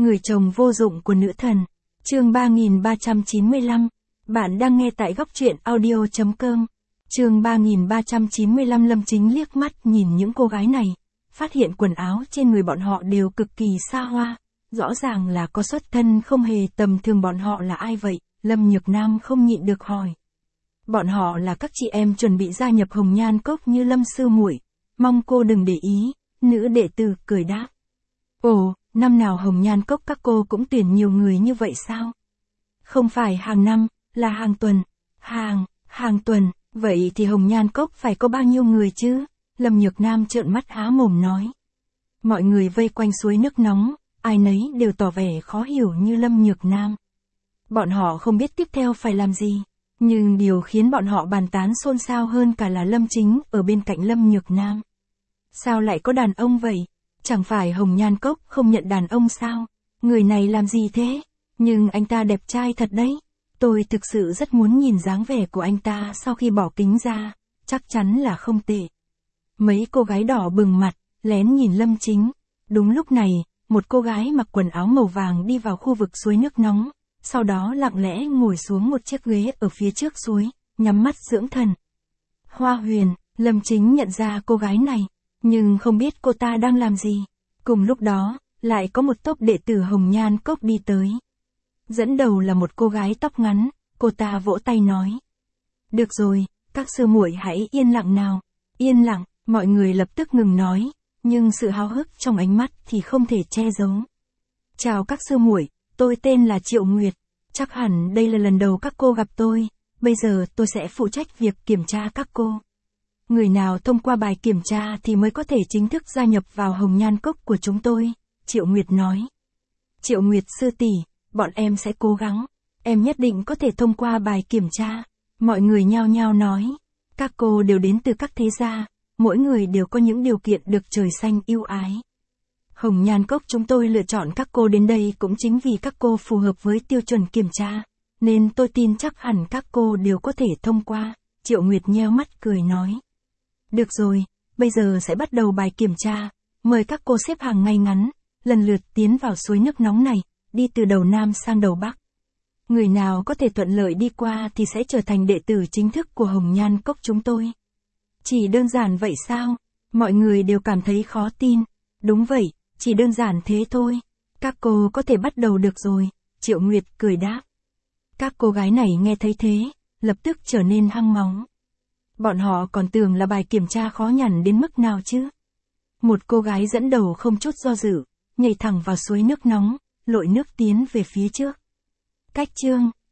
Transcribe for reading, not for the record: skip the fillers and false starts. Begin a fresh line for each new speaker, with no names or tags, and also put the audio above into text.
Người chồng vô dụng của nữ thần. Chương 3395. Bạn đang nghe tại góc truyện audio.com. Chương 3395. Lâm Chính liếc mắt nhìn những cô gái này, phát hiện quần áo trên người bọn họ đều cực kỳ xa hoa, rõ ràng là có xuất thân không hề tầm thường. Bọn họ là ai vậy? Lâm Nhược Nam không nhịn được hỏi. Bọn họ là các chị em chuẩn bị gia nhập Hồng Nhan Cốc như Lâm sư muội, mong cô đừng để ý. Nữ đệ tử cười đáp. Ồ, năm nào Hồng Nhan Cốc các cô cũng tuyển nhiều người như vậy sao? Không phải hàng năm, là hàng tuần. Hàng tuần, vậy thì Hồng Nhan Cốc phải có bao nhiêu người chứ? Lâm Nhược Nam trợn mắt há mồm nói. Mọi người vây quanh suối nước nóng, ai nấy đều tỏ vẻ khó hiểu như Lâm Nhược Nam. Bọn họ không biết tiếp theo phải làm gì, nhưng điều khiến bọn họ bàn tán xôn xao hơn cả là Lâm Chính ở bên cạnh Lâm Nhược Nam. Sao lại có đàn ông vậy? Chẳng phải Hồng Nhan Cốc không nhận đàn ông sao? Người này làm gì thế? Nhưng anh ta đẹp trai thật đấy. Tôi thực sự rất muốn nhìn dáng vẻ của anh ta sau khi bỏ kính ra, chắc chắn là không tệ. Mấy cô gái đỏ bừng mặt, lén nhìn Lâm Chính. Đúng lúc này, một cô gái mặc quần áo màu vàng đi vào khu vực suối nước nóng, sau đó lặng lẽ ngồi xuống một chiếc ghế ở phía trước suối, nhắm mắt dưỡng thần. Hoa Huyền. Lâm Chính nhận ra cô gái này, nhưng không biết cô ta đang làm gì. Cùng lúc đó, lại có một tốp đệ tử Hồng Nhan Cốc đi tới. Dẫn đầu là một cô gái tóc ngắn, cô ta vỗ tay nói. Được rồi, các sư muội hãy yên lặng nào. Yên lặng, mọi người lập tức ngừng nói, nhưng sự háo hức trong ánh mắt thì không thể che giấu. Chào các sư muội, tôi tên là Triệu Nguyệt. Chắc hẳn đây là lần đầu các cô gặp tôi, bây giờ tôi sẽ phụ trách việc kiểm tra các cô. Người nào thông qua bài kiểm tra thì mới có thể chính thức gia nhập vào Hồng Nhan Cốc của chúng tôi, Triệu Nguyệt nói. Triệu Nguyệt sư tỷ, bọn em sẽ cố gắng, em nhất định có thể thông qua bài kiểm tra. Mọi người nhao nhao nói, các cô đều đến từ các thế gia, mỗi người đều có những điều kiện được trời xanh ưu ái. Hồng Nhan Cốc chúng tôi lựa chọn các cô đến đây cũng chính vì các cô phù hợp với tiêu chuẩn kiểm tra, nên tôi tin chắc hẳn các cô đều có thể thông qua, Triệu Nguyệt nheo mắt cười nói. Được rồi, bây giờ sẽ bắt đầu bài kiểm tra, mời các cô xếp hàng ngay ngắn, lần lượt tiến vào suối nước nóng này, đi từ đầu Nam sang đầu Bắc. Người nào có thể thuận lợi đi qua thì sẽ trở thành đệ tử chính thức của Hồng Nhan Cốc chúng tôi. Chỉ đơn giản vậy sao? Mọi người đều cảm thấy khó tin. Đúng vậy, chỉ đơn giản thế thôi. Các cô có thể bắt đầu được rồi, Triệu Nguyệt cười đáp. Các cô gái này nghe thấy thế, lập tức trở nên hăng máu. Bọn họ còn tưởng là bài kiểm tra khó nhằn đến mức nào chứ. Một cô gái dẫn đầu không chút do dự, nhảy thẳng vào suối nước nóng, lội nước tiến về phía trước. Cách chương